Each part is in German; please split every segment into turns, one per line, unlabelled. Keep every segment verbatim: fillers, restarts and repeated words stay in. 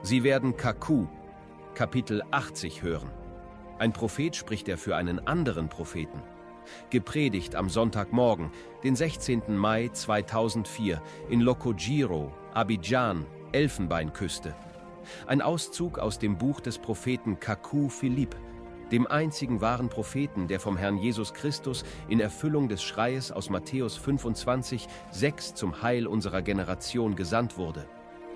Sie werden Kaku, Kapitel achtzig hören. Ein Prophet spricht er für einen anderen Propheten. Gepredigt am Sonntagmorgen, den sechzehnten Mai zweitausendvier, in Lokojiro, Abidjan, Elfenbeinküste. Ein Auszug aus dem Buch des Propheten Kaku Philipp, dem einzigen wahren Propheten, der vom Herrn Jesus Christus in Erfüllung des Schreies aus Matthäus fünfundzwanzig, sechs zum Heil unserer Generation gesandt wurde.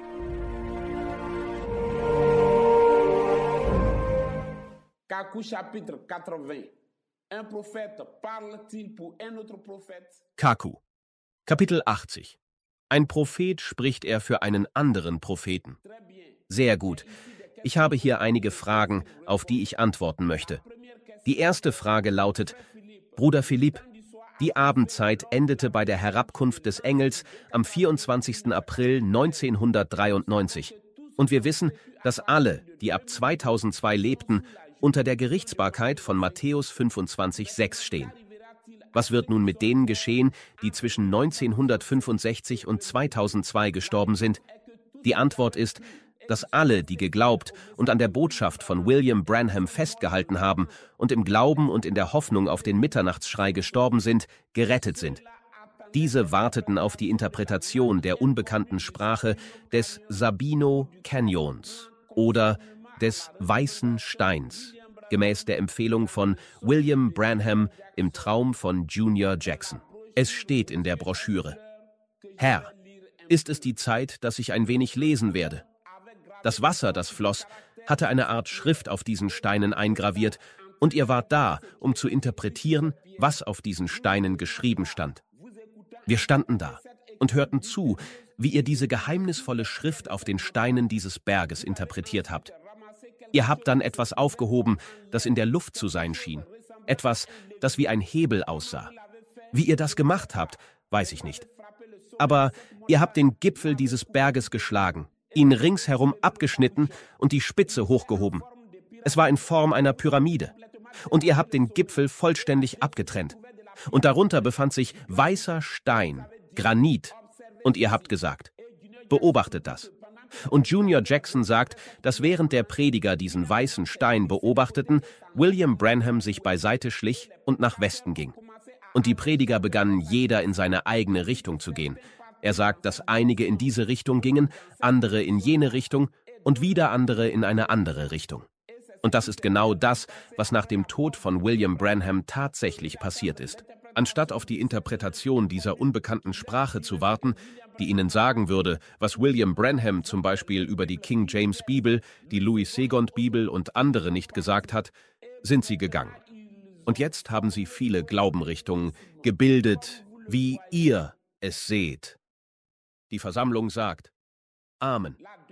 Kaku chapitre quatre-vingts. Un prophète parle-t-il pour un autre prophète?
Kaku, Kapitel achtzig. Ein Prophet spricht er für einen anderen Propheten. Sehr gut. Ich habe hier einige Fragen, auf die ich antworten möchte. Die erste Frage lautet: Bruder Philipp, die Abendzeit endete bei der Herabkunft des Engels am vierundzwanzigsten April neunzehnhundertdreiundneunzig. Und wir wissen, dass alle, die ab zweitausendzwei lebten, unter der Gerichtsbarkeit von Matthäus fünfundzwanzig, sechs stehen. Was wird nun mit denen geschehen, die zwischen neunzehnhundertfünfundsechzig und zweitausendzwei gestorben sind? Die Antwort ist, dass alle, die geglaubt und an der Botschaft von William Branham festgehalten haben und im Glauben und in der Hoffnung auf den Mitternachtsschrei gestorben sind, gerettet sind. Diese warteten auf die Interpretation der unbekannten Sprache des Sabino Canyons oder des Weißen Steins, gemäß der Empfehlung von William Branham im Traum von Junior Jackson. Es steht in der Broschüre: Herr, ist es die Zeit, dass ich ein wenig lesen werde? Das Wasser, das floss, hatte eine Art Schrift auf diesen Steinen eingraviert, und ihr wart da, um zu interpretieren, was auf diesen Steinen geschrieben stand. Wir standen da und hörten zu, wie ihr diese geheimnisvolle Schrift auf den Steinen dieses Berges interpretiert habt. Ihr habt dann etwas aufgehoben, das in der Luft zu sein schien. Etwas, das wie ein Hebel aussah. Wie ihr das gemacht habt, weiß ich nicht. Aber ihr habt den Gipfel dieses Berges geschlagen, ihn ringsherum abgeschnitten und die Spitze hochgehoben. Es war in Form einer Pyramide. Und ihr habt den Gipfel vollständig abgetrennt. Und darunter befand sich weißer Stein, Granit. Und ihr habt gesagt: Beobachtet das. Und Junior Jackson sagt, dass während der Prediger diesen weißen Stein beobachteten, William Branham sich beiseite schlich und nach Westen ging. Und die Prediger begannen jeder in seine eigene Richtung zu gehen. Er sagt, dass einige in diese Richtung gingen, andere in jene Richtung und wieder andere in eine andere Richtung. Und das ist genau das, was nach dem Tod von William Branham tatsächlich passiert ist. Anstatt auf die Interpretation dieser unbekannten Sprache zu warten, die ihnen sagen würde, was William Branham zum Beispiel über die King James Bibel, die Louis Segond Bibel und andere nicht gesagt hat, sind sie gegangen. Und jetzt haben sie viele Glaubenrichtungen gebildet, wie ihr es seht. Die Versammlung sagt: Amen.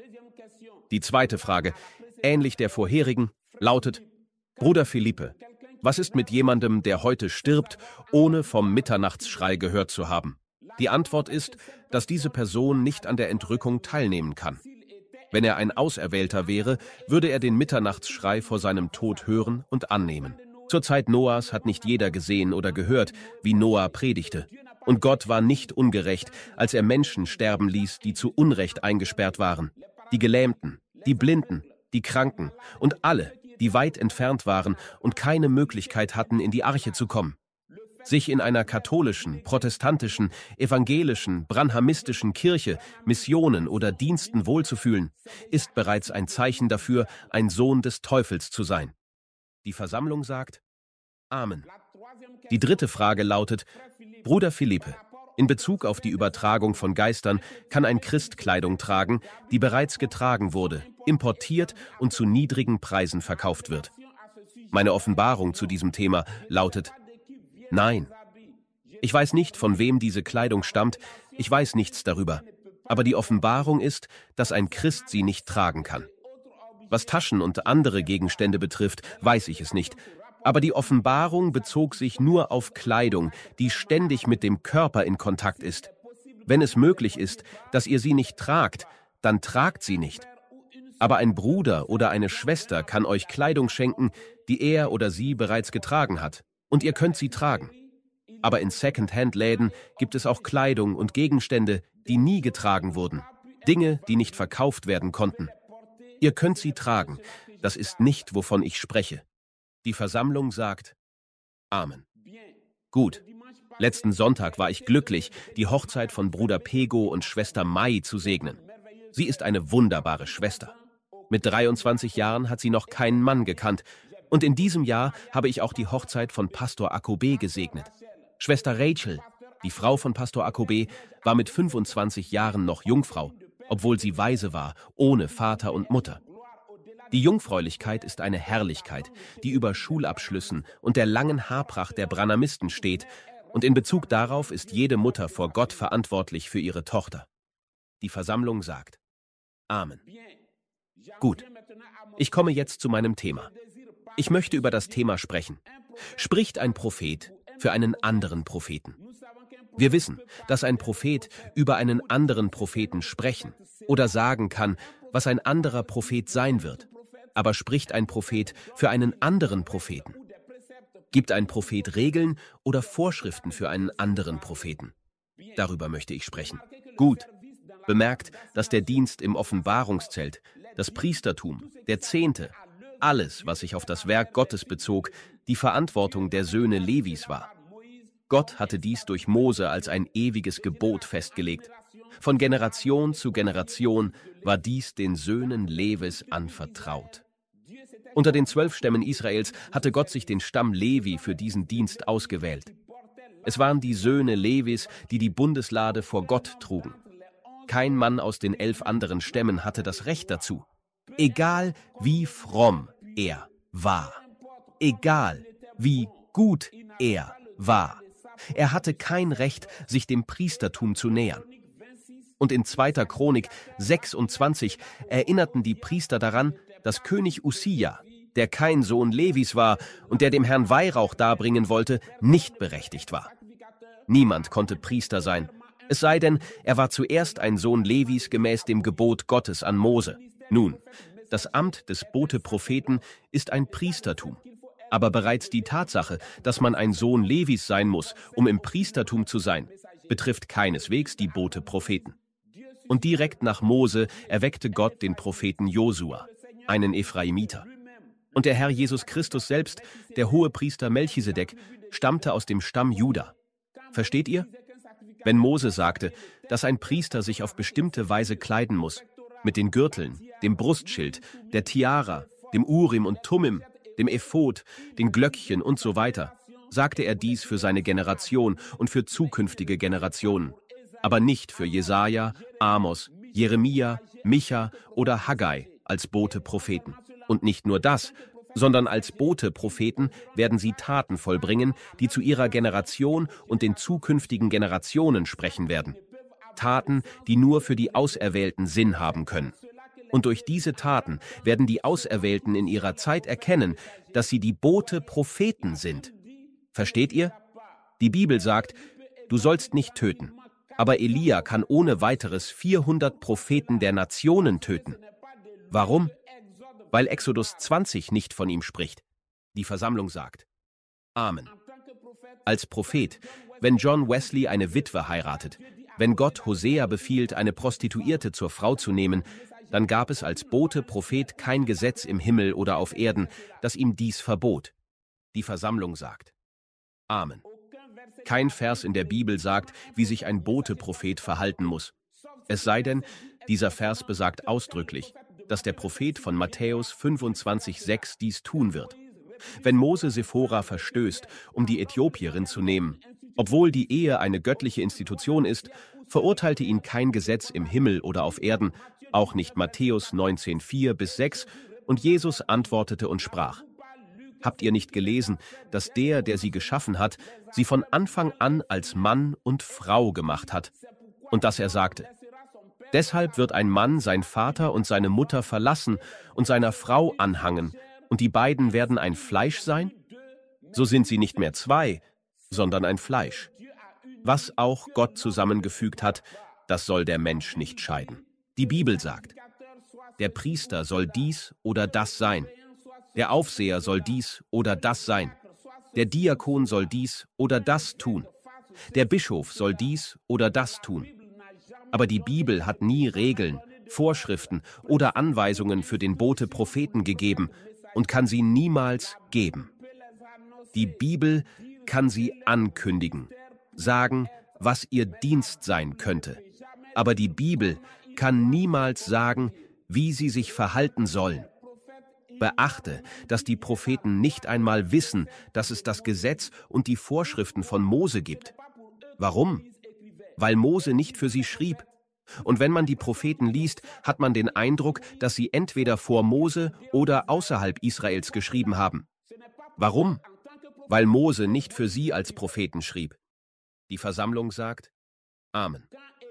Die zweite Frage, ähnlich der vorherigen, lautet: Bruder Philippe, was ist mit jemandem, der heute stirbt, ohne vom Mitternachtsschrei gehört zu haben? Die Antwort ist, dass diese Person nicht an der Entrückung teilnehmen kann. Wenn er ein Auserwählter wäre, würde er den Mitternachtsschrei vor seinem Tod hören und annehmen. Zur Zeit Noahs hat nicht jeder gesehen oder gehört, wie Noah predigte. Und Gott war nicht ungerecht, als er Menschen sterben ließ, die zu Unrecht eingesperrt waren. Die Gelähmten, die Blinden, die Kranken und alle, die weit entfernt waren und keine Möglichkeit hatten, in die Arche zu kommen. Sich in einer katholischen, protestantischen, evangelischen, branhamistischen Kirche, Missionen oder Diensten wohlzufühlen, ist bereits ein Zeichen dafür, ein Sohn des Teufels zu sein. Die Versammlung sagt: Amen. Die dritte Frage lautet: Bruder Philippe, in Bezug auf die Übertragung von Geistern kann ein Christ Kleidung tragen, die bereits getragen wurde, importiert und zu niedrigen Preisen verkauft wird. Meine Offenbarung zu diesem Thema lautet: Nein. Ich weiß nicht, von wem diese Kleidung stammt, ich weiß nichts darüber. Aber die Offenbarung ist, dass ein Christ sie nicht tragen kann. Was Taschen und andere Gegenstände betrifft, weiß ich es nicht. Aber die Offenbarung bezog sich nur auf Kleidung, die ständig mit dem Körper in Kontakt ist. Wenn es möglich ist, dass ihr sie nicht tragt, dann tragt sie nicht. Aber ein Bruder oder eine Schwester kann euch Kleidung schenken, die er oder sie bereits getragen hat. Und ihr könnt sie tragen. Aber in Second-Hand-Läden gibt es auch Kleidung und Gegenstände, die nie getragen wurden. Dinge, die nicht verkauft werden konnten. Ihr könnt sie tragen, das ist nicht, wovon ich spreche. Die Versammlung sagt Amen. Gut. Letzten Sonntag war ich glücklich, die Hochzeit von Bruder Pego und Schwester Mai zu segnen. Sie ist eine wunderbare Schwester. Mit dreiundzwanzig Jahren hat sie noch keinen Mann gekannt. Und in diesem Jahr habe ich auch die Hochzeit von Pastor Akobe gesegnet. Schwester Rachel, die Frau von Pastor Akobe, war mit fünfundzwanzig Jahren noch Jungfrau, obwohl sie Waise war, ohne Vater und Mutter. Die Jungfräulichkeit ist eine Herrlichkeit, die über Schulabschlüssen und der langen Haarpracht der Branhamisten steht, und in Bezug darauf ist jede Mutter vor Gott verantwortlich für ihre Tochter. Die Versammlung sagt Amen. Gut, ich komme jetzt zu meinem Thema. Ich möchte über das Thema sprechen. Spricht ein Prophet für einen anderen Propheten? Wir wissen, dass ein Prophet über einen anderen Propheten sprechen oder sagen kann, was ein anderer Prophet sein wird. Aber spricht ein Prophet für einen anderen Propheten? Gibt ein Prophet Regeln oder Vorschriften für einen anderen Propheten? Darüber möchte ich sprechen. Gut. Bemerkt, dass der Dienst im Offenbarungszelt, das Priestertum, der Zehnte, alles, was sich auf das Werk Gottes bezog, die Verantwortung der Söhne Levis war. Gott hatte dies durch Mose als ein ewiges Gebot festgelegt. Von Generation zu Generation war dies den Söhnen Levis anvertraut. Unter den zwölf Stämmen Israels hatte Gott sich den Stamm Levi für diesen Dienst ausgewählt. Es waren die Söhne Levis, die die Bundeslade vor Gott trugen. Kein Mann aus den elf anderen Stämmen hatte das Recht dazu. Egal wie fromm er war. Egal wie gut er war. Er hatte kein Recht, sich dem Priestertum zu nähern. Und in zweiter Chronik sechsundzwanzig erinnerten die Priester daran, dass König Usia, der kein Sohn Levis war und der dem Herrn Weihrauch darbringen wollte, nicht berechtigt war. Niemand konnte Priester sein, es sei denn, er war zuerst ein Sohn Levis gemäß dem Gebot Gottes an Mose. Nun, das Amt des Bote-Propheten ist ein Priestertum. Aber bereits die Tatsache, dass man ein Sohn Levis sein muss, um im Priestertum zu sein, betrifft keineswegs die Bote-Propheten. Und direkt nach Mose erweckte Gott den Propheten Josua, einen Ephraimiter. Und der Herr Jesus Christus selbst, der Hohepriester Melchisedek, stammte aus dem Stamm Juda. Versteht ihr? Wenn Mose sagte, dass ein Priester sich auf bestimmte Weise kleiden muss, mit den Gürteln, dem Brustschild, der Tiara, dem Urim und Tummim, dem Ephod, den Glöckchen und so weiter, sagte er dies für seine Generation und für zukünftige Generationen, aber nicht für Jesaja, Amos, Jeremia, Micha oder Haggai als Bote-Propheten. Und nicht nur das, sondern als Bote-Propheten werden sie Taten vollbringen, die zu ihrer Generation und den zukünftigen Generationen sprechen werden. Taten, die nur für die Auserwählten Sinn haben können. Und durch diese Taten werden die Auserwählten in ihrer Zeit erkennen, dass sie die Bote-Propheten sind. Versteht ihr? Die Bibel sagt, du sollst nicht töten. Aber Elia kann ohne weiteres vierhundert Propheten der Nationen töten. Warum? Weil Exodus zwanzig nicht von ihm spricht. Die Versammlung sagt Amen. Als Prophet, wenn John Wesley eine Witwe heiratet, wenn Gott Hosea befiehlt, eine Prostituierte zur Frau zu nehmen, dann gab es als Bote-Prophet kein Gesetz im Himmel oder auf Erden, das ihm dies verbot. Die Versammlung sagt Amen. Kein Vers in der Bibel sagt, wie sich ein Bote-Prophet verhalten muss. Es sei denn, dieser Vers besagt ausdrücklich, dass der Prophet von Matthäus fünfundzwanzig sechs dies tun wird. Wenn Mose Sephora verstößt, um die Äthiopierin zu nehmen, obwohl die Ehe eine göttliche Institution ist, verurteilte ihn kein Gesetz im Himmel oder auf Erden, auch nicht Matthäus neunzehn vier bis sechs, und Jesus antwortete und sprach: Habt ihr nicht gelesen, dass der, der sie geschaffen hat, sie von Anfang an als Mann und Frau gemacht hat? Und dass er sagte: Deshalb wird ein Mann sein Vater und seine Mutter verlassen und seiner Frau anhangen, und die beiden werden ein Fleisch sein? So sind sie nicht mehr zwei, sondern ein Fleisch. Was auch Gott zusammengefügt hat, das soll der Mensch nicht scheiden. Die Bibel sagt, der Priester soll dies oder das sein. Der Aufseher soll dies oder das sein. Der Diakon soll dies oder das tun. Der Bischof soll dies oder das tun. Aber die Bibel hat nie Regeln, Vorschriften oder Anweisungen für den Bote-Propheten gegeben und kann sie niemals geben. Die Bibel kann sie ankündigen, sagen, was ihr Dienst sein könnte. Aber die Bibel kann niemals sagen, wie sie sich verhalten sollen. Beachte, dass die Propheten nicht einmal wissen, dass es das Gesetz und die Vorschriften von Mose gibt. Warum? Weil Mose nicht für sie schrieb. Und wenn man die Propheten liest, hat man den Eindruck, dass sie entweder vor Mose oder außerhalb Israels geschrieben haben. Warum? Weil Mose nicht für sie als Propheten schrieb. Die Versammlung sagt Amen.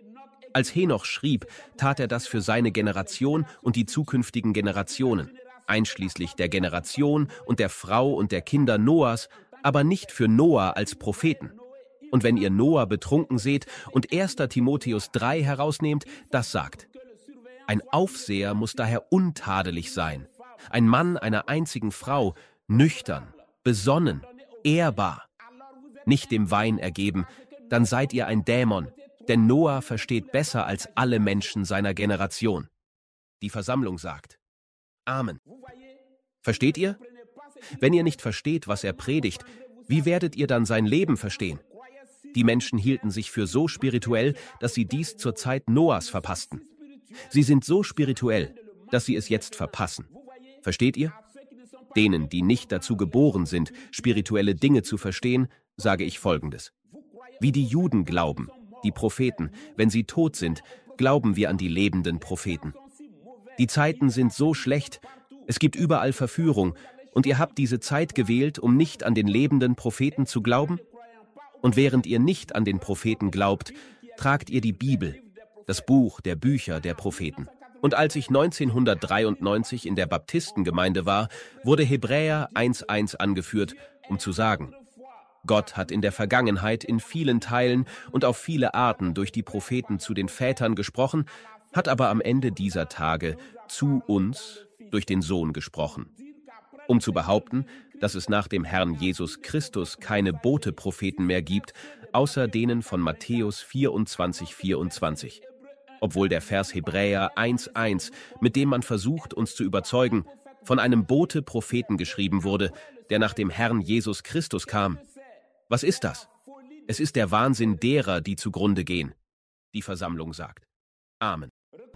Als Henoch schrieb, tat er das für seine Generation und die zukünftigen Generationen, einschließlich der Generation und der Frau und der Kinder Noahs, aber nicht für Noah als Propheten. Und wenn ihr Noah betrunken seht und erster Timotheus drei herausnehmt, das sagt: Ein Aufseher muss daher untadelig sein, ein Mann einer einzigen Frau, nüchtern, besonnen, ehrbar, nicht dem Wein ergeben, dann seid ihr ein Dämon, denn Noah versteht besser als alle Menschen seiner Generation. Die Versammlung sagt Amen. Versteht ihr? Wenn ihr nicht versteht, was er predigt, wie werdet ihr dann sein Leben verstehen? Die Menschen hielten sich für so spirituell, dass sie dies zur Zeit Noahs verpassten. Sie sind so spirituell, dass sie es jetzt verpassen. Versteht ihr? Denen, die nicht dazu geboren sind, spirituelle Dinge zu verstehen, sage ich Folgendes. Wie die Juden glauben, die Propheten, wenn sie tot sind, glauben wir an die lebenden Propheten. Die Zeiten sind so schlecht, es gibt überall Verführung, und ihr habt diese Zeit gewählt, um nicht an den lebenden Propheten zu glauben? Und während ihr nicht an den Propheten glaubt, tragt ihr die Bibel, das Buch der Bücher der Propheten. Und als ich neunzehnhundertdreiundneunzig in der Baptistengemeinde war, wurde Hebräer eins eins angeführt, um zu sagen: Gott hat in der Vergangenheit in vielen Teilen und auf viele Arten durch die Propheten zu den Vätern gesprochen, hat aber am Ende dieser Tage zu uns durch den Sohn gesprochen. Um zu behaupten, dass es nach dem Herrn Jesus Christus keine Bote-Propheten mehr gibt, außer denen von Matthäus vierundzwanzig, vierundzwanzig. Obwohl der Vers Hebräer eins eins, mit dem man versucht, uns zu überzeugen, von einem Bote-Propheten geschrieben wurde, der nach dem Herrn Jesus Christus kam. Was ist das? Es ist der Wahnsinn derer, die zugrunde gehen. Die Versammlung sagt Amen.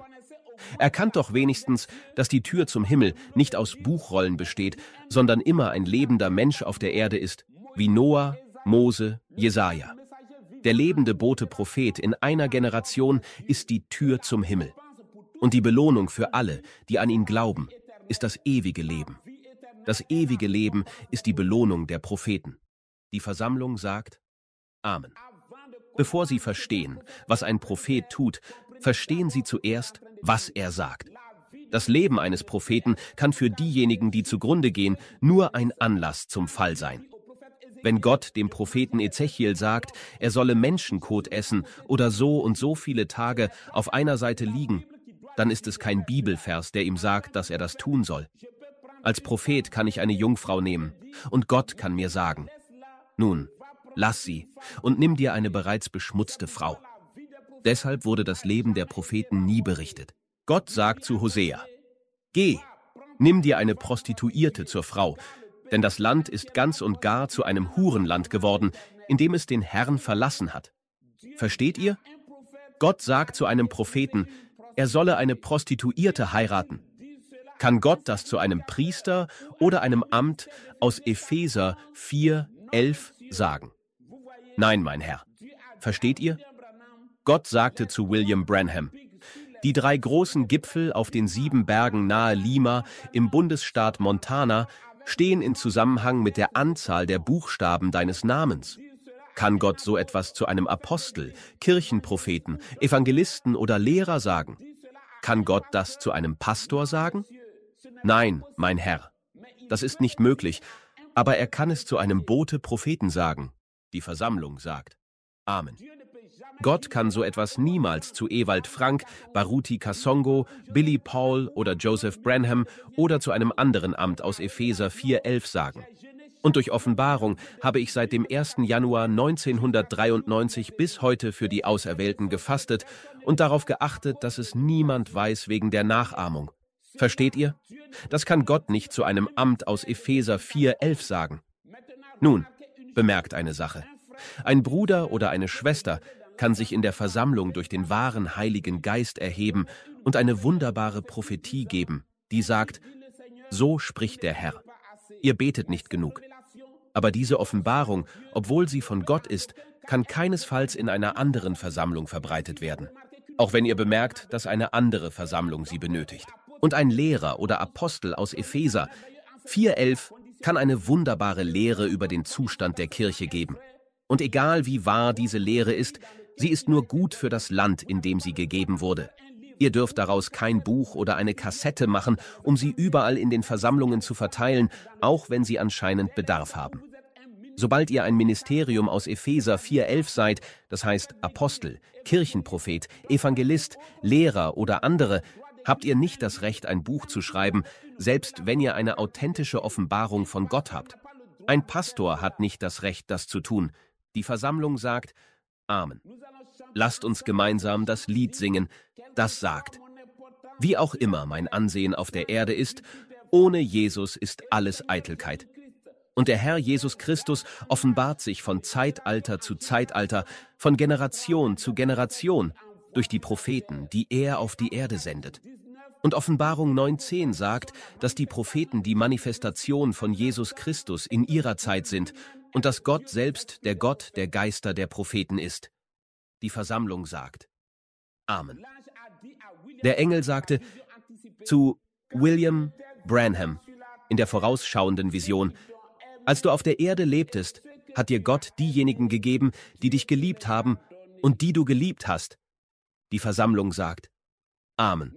Erkannt doch wenigstens, dass die Tür zum Himmel nicht aus Buchrollen besteht, sondern immer ein lebender Mensch auf der Erde ist, wie Noah, Mose, Jesaja. Der lebende Bote-Prophet in einer Generation ist die Tür zum Himmel. Und die Belohnung für alle, die an ihn glauben, ist das ewige Leben. Das ewige Leben ist die Belohnung der Propheten. Die Versammlung sagt Amen. Bevor Sie verstehen, was ein Prophet tut, verstehen Sie zuerst, was er sagt. Das Leben eines Propheten kann für diejenigen, die zugrunde gehen, nur ein Anlass zum Fall sein. Wenn Gott dem Propheten Ezechiel sagt, er solle Menschenkot essen oder so und so viele Tage auf einer Seite liegen, dann ist es kein Bibelvers, der ihm sagt, dass er das tun soll. Als Prophet kann ich eine Jungfrau nehmen und Gott kann mir sagen: Nun, lass sie und nimm dir eine bereits beschmutzte Frau. Deshalb wurde das Leben der Propheten nie berichtet. Gott sagt zu Hosea: Geh, nimm dir eine Prostituierte zur Frau, denn das Land ist ganz und gar zu einem Hurenland geworden, in dem es den Herrn verlassen hat. Versteht ihr? Gott sagt zu einem Propheten, er solle eine Prostituierte heiraten. Kann Gott das zu einem Priester oder einem Amt aus Epheser vier, elf sagen? Nein, mein Herr. Versteht ihr? Gott sagte zu William Branham: Die drei großen Gipfel auf den sieben Bergen nahe Lima im Bundesstaat Montana stehen in Zusammenhang mit der Anzahl der Buchstaben deines Namens. Kann Gott so etwas zu einem Apostel, Kirchenpropheten, Evangelisten oder Lehrer sagen? Kann Gott das zu einem Pastor sagen? Nein, mein Herr. Das ist nicht möglich, aber er kann es zu einem Bote-Propheten sagen. Die Versammlung sagt Amen. Gott kann so etwas niemals zu Ewald Frank, Baruti Kasongo, Billy Paul oder Joseph Branham oder zu einem anderen Amt aus Epheser vier elf sagen. Und durch Offenbarung habe ich seit dem ersten Januar neunzehnhundertdreiundneunzig bis heute für die Auserwählten gefastet und darauf geachtet, dass es niemand weiß wegen der Nachahmung. Versteht ihr? Das kann Gott nicht zu einem Amt aus Epheser vier elf sagen. Nun, bemerkt eine Sache. Ein Bruder oder eine Schwester kann sich in der Versammlung durch den wahren Heiligen Geist erheben und eine wunderbare Prophetie geben, die sagt: So spricht der Herr. Ihr betet nicht genug. Aber diese Offenbarung, obwohl sie von Gott ist, kann keinesfalls in einer anderen Versammlung verbreitet werden. Auch wenn ihr bemerkt, dass eine andere Versammlung sie benötigt. Und ein Lehrer oder Apostel aus Epheser vier elf kann eine wunderbare Lehre über den Zustand der Kirche geben. Und egal wie wahr diese Lehre ist, sie ist nur gut für das Land, in dem sie gegeben wurde. Ihr dürft daraus kein Buch oder eine Kassette machen, um sie überall in den Versammlungen zu verteilen, auch wenn sie anscheinend Bedarf haben. Sobald ihr ein Ministerium aus Epheser vier elf seid, das heißt Apostel, Kirchenprophet, Evangelist, Lehrer oder andere, habt ihr nicht das Recht, ein Buch zu schreiben, selbst wenn ihr eine authentische Offenbarung von Gott habt. Ein Pastor hat nicht das Recht, das zu tun. Die Versammlung sagt: Amen. Lasst uns gemeinsam das Lied singen, das sagt: Wie auch immer mein Ansehen auf der Erde ist, ohne Jesus ist alles Eitelkeit. Und der Herr Jesus Christus offenbart sich von Zeitalter zu Zeitalter, von Generation zu Generation, durch die Propheten, die er auf die Erde sendet. Und Offenbarung neun zehn sagt, dass die Propheten die Manifestation von Jesus Christus in ihrer Zeit sind und dass Gott selbst der Gott der Geister der Propheten ist. Die Versammlung sagt: Amen. Der Engel sagte zu William Branham in der vorausschauenden Vision: Als du auf der Erde lebtest, hat dir Gott diejenigen gegeben, die dich geliebt haben und die du geliebt hast. Die Versammlung sagt: Amen.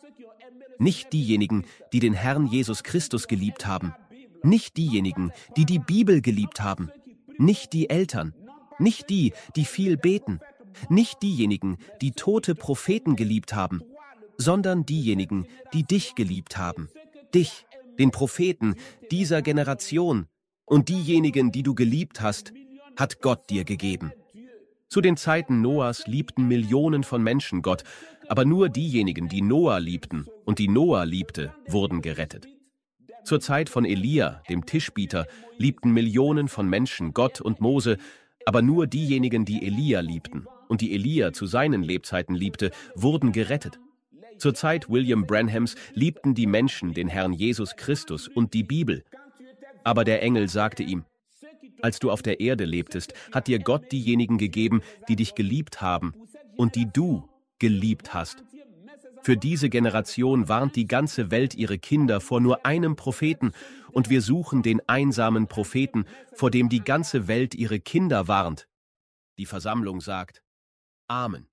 Nicht diejenigen, die den Herrn Jesus Christus geliebt haben, nicht diejenigen, die die Bibel geliebt haben, nicht die Eltern, nicht die, die viel beten, nicht diejenigen, die tote Propheten geliebt haben, sondern diejenigen, die dich geliebt haben, dich, den Propheten dieser Generation, und diejenigen, die du geliebt hast, hat Gott dir gegeben. Zu den Zeiten Noahs liebten Millionen von Menschen Gott, aber nur diejenigen, die Noah liebten und die Noah liebte, wurden gerettet. Zur Zeit von Elia, dem Tischbieter, liebten Millionen von Menschen Gott und Mose, aber nur diejenigen, die Elia liebten und die Elia zu seinen Lebzeiten liebte, wurden gerettet. Zur Zeit William Branhams liebten die Menschen den Herrn Jesus Christus und die Bibel. Aber der Engel sagte ihm: Als du auf der Erde lebtest, hat dir Gott diejenigen gegeben, die dich geliebt haben und die du geliebt hast. Für diese Generation warnt die ganze Welt ihre Kinder vor nur einem Propheten, und wir suchen den einsamen Propheten, vor dem die ganze Welt ihre Kinder warnt. Die Versammlung sagt: Amen.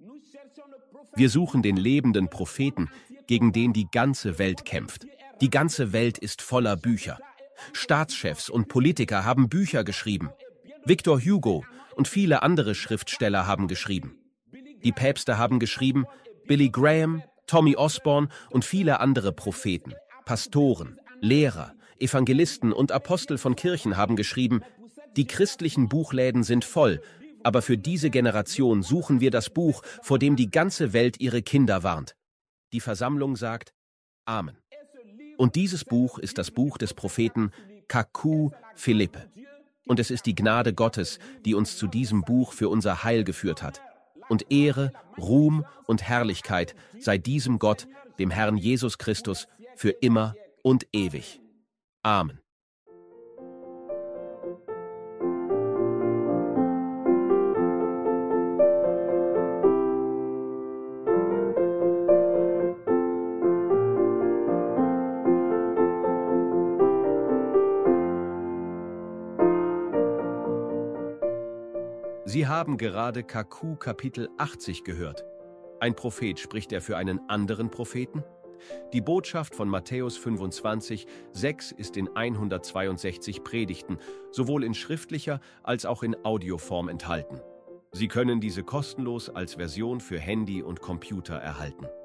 Wir suchen den lebenden Propheten, gegen den die ganze Welt kämpft. Die ganze Welt ist voller Bücher. Staatschefs und Politiker haben Bücher geschrieben. Victor Hugo und viele andere Schriftsteller haben geschrieben. Die Päpste haben geschrieben, Billy Graham, Tommy Osborne und viele andere Propheten, Pastoren, Lehrer, Evangelisten und Apostel von Kirchen haben geschrieben, die christlichen Buchläden sind voll, aber für diese Generation suchen wir das Buch, vor dem die ganze Welt ihre Kinder warnt. Die Versammlung sagt: Amen. Und dieses Buch ist das Buch des Propheten Kaku Philippe. Und es ist die Gnade Gottes, die uns zu diesem Buch für unser Heil geführt hat. Und Ehre, Ruhm und Herrlichkeit sei diesem Gott, dem Herrn Jesus Christus, für immer und ewig. Amen. Sie haben gerade Kaku Kapitel achtzig gehört. Ein Prophet, spricht er für einen anderen Propheten? Die Botschaft von Matthäus fünfundzwanzig, sechs ist in hundertzweiundsechzig Predigten, sowohl in schriftlicher als auch in Audioform enthalten. Sie können diese kostenlos als Version für Handy und Computer erhalten.